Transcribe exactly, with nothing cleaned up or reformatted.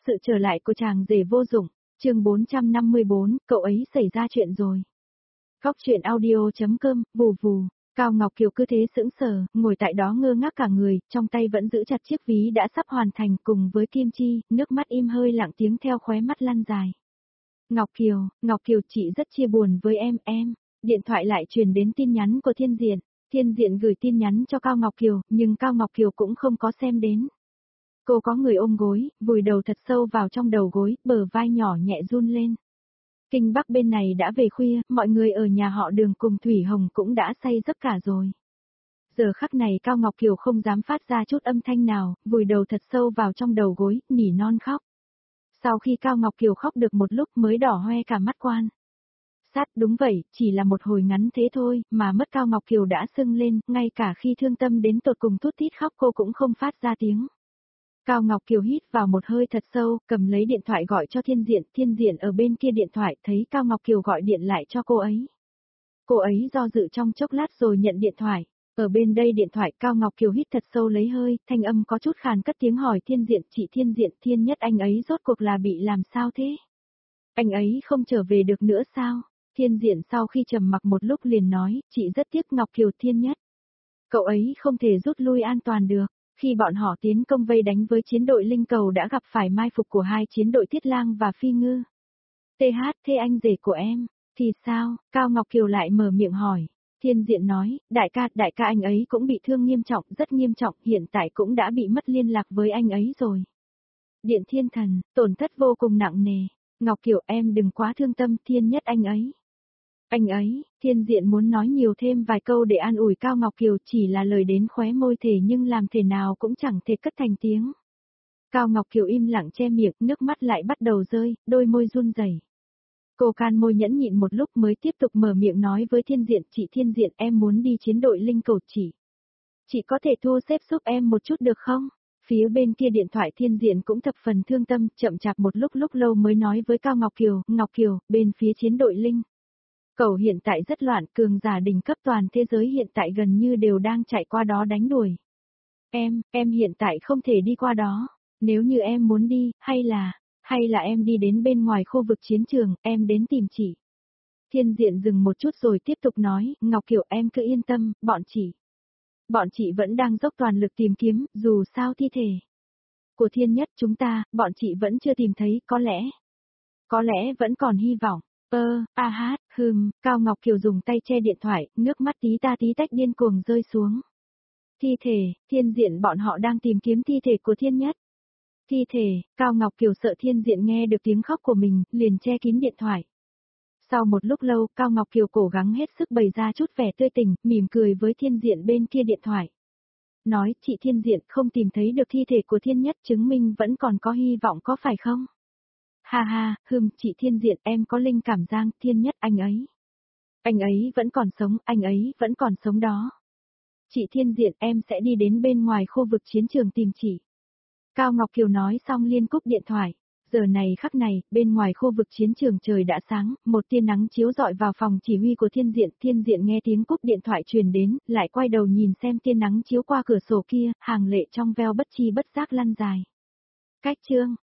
Sự trở lại của chàng rể vô dụng, chương bốn trăm năm mươi bốn, cậu ấy xảy ra chuyện rồi. Góc truyện audio.com, vù vù, Cao Ngọc Kiều cứ thế sững sờ, ngồi tại đó ngơ ngác cả người, trong tay vẫn giữ chặt chiếc ví đã sắp hoàn thành cùng với kim chi, nước mắt im hơi lặng tiếng theo khóe mắt lăn dài. Ngọc Kiều, Ngọc Kiều chị rất chia buồn với em, em. Điện thoại lại truyền đến tin nhắn của Thiên Diện. Thiên Diện gửi tin nhắn cho Cao Ngọc Kiều, nhưng Cao Ngọc Kiều cũng không có xem đến. Cô có người ôm gối, vùi đầu thật sâu vào trong đầu gối, bờ vai nhỏ nhẹ run lên. Kinh Bắc bên này đã về khuya, mọi người ở nhà họ Đường cùng Thủy Hồng cũng đã say giấc cả rồi. Giờ khắc này Cao Ngọc Kiều không dám phát ra chút âm thanh nào, vùi đầu thật sâu vào trong đầu gối, nỉ non khóc. Sau khi Cao Ngọc Kiều khóc được một lúc mới đỏ hoe cả mắt quan. Sát, đúng vậy, chỉ là một hồi ngắn thế thôi, mà mất Cao Ngọc Kiều đã sưng lên, ngay cả khi thương tâm đến tột cùng thút thít khóc cô cũng không phát ra tiếng. Cao Ngọc Kiều hít vào một hơi thật sâu, cầm lấy điện thoại gọi cho Thiên Diện, Thiên Diện ở bên kia điện thoại thấy Cao Ngọc Kiều gọi điện lại cho cô ấy. Cô ấy do dự trong chốc lát rồi nhận điện thoại. Ở bên đây điện thoại Cao Ngọc Kiều hít thật sâu lấy hơi, thanh âm có chút khàn cất tiếng hỏi Thiên Diện, chị Thiên Diện, Thiên Nhất anh ấy rốt cuộc là bị làm sao thế? Anh ấy không trở về được nữa sao? Thiên Diện sau khi trầm mặc một lúc liền nói, chị rất tiếc Ngọc Kiều Thiên Nhất. Cậu ấy không thể rút lui an toàn được. Khi bọn họ tiến công vây đánh với chiến đội Linh Cầu đã gặp phải mai phục của hai chiến đội Thiết Lang và Phi Ngư. tê hát, thế anh rể của em, thì sao? Cao Ngọc Kiều lại mở miệng hỏi. Thiên Diện nói, đại ca, đại ca anh ấy cũng bị thương nghiêm trọng, rất nghiêm trọng, hiện tại cũng đã bị mất liên lạc với anh ấy rồi. Điện Thiên Thần, tổn thất vô cùng nặng nề. Ngọc Kiều em đừng quá thương tâm, Thiên Nhất anh ấy. Anh ấy, Thiên Diện muốn nói nhiều thêm vài câu để an ủi Cao Ngọc Kiều chỉ là lời đến khóe môi thể nhưng làm thể nào cũng chẳng thể cất thành tiếng. Cao Ngọc Kiều im lặng che miệng, nước mắt lại bắt đầu rơi, đôi môi run rẩy. Cô can môi nhẫn nhịn một lúc mới tiếp tục mở miệng nói với Thiên Diện, chị Thiên Diện em muốn đi chiến đội Linh Cầu chị. Chị có thể thu xếp giúp em một chút được không? Phía bên kia điện thoại Thiên Diện cũng thập phần thương tâm, chậm chạp một lúc lúc lâu mới nói với Cao Ngọc Kiều, Ngọc Kiều, bên phía chiến đội Linh Cầu hiện tại rất loạn, cường giả đỉnh cấp toàn thế giới hiện tại gần như đều đang chạy qua đó đánh đuổi. Em, em hiện tại không thể đi qua đó. Nếu như em muốn đi, hay là, hay là em đi đến bên ngoài khu vực chiến trường, em đến tìm chị. Thiên Diện dừng một chút rồi tiếp tục nói, Ngọc Kiều em cứ yên tâm, bọn chị. Bọn chị vẫn đang dốc toàn lực tìm kiếm, dù sao thi thể của Thiên Nhất chúng ta, bọn chị vẫn chưa tìm thấy, có lẽ, có lẽ vẫn còn hy vọng. Ơ, a hát, hừm, Cao Ngọc Kiều dùng tay che điện thoại, nước mắt tí ta tí tách điên cuồng rơi xuống. Thi thể, Thiên Diện bọn họ đang tìm kiếm thi thể của Thiên Nhất. Thi thể, Cao Ngọc Kiều sợ Thiên Diện nghe được tiếng khóc của mình, liền che kín điện thoại. Sau một lúc lâu, Cao Ngọc Kiều cố gắng hết sức bày ra chút vẻ tươi tỉnh, mỉm cười với Thiên Diện bên kia điện thoại. Nói, chị Thiên Diện không tìm thấy được thi thể của Thiên Nhất chứng minh vẫn còn có hy vọng có phải không? Ha ha, hừm, chị Thiên Diện em có linh cảm giang, Thiên Nhất anh ấy. Anh ấy vẫn còn sống, anh ấy vẫn còn sống đó. Chị Thiên Diện em sẽ đi đến bên ngoài khu vực chiến trường tìm chị. Cao Ngọc Kiều nói xong liên cúp điện thoại. Giờ này khắc này, bên ngoài khu vực chiến trường trời đã sáng, một tia nắng chiếu rọi vào phòng chỉ huy của Thiên Diện. Thiên Diện nghe tiếng cúp điện thoại truyền đến, lại quay đầu nhìn xem tia nắng chiếu qua cửa sổ kia, hàng lệ trong veo bất chi bất giác lăn dài. Cách chương.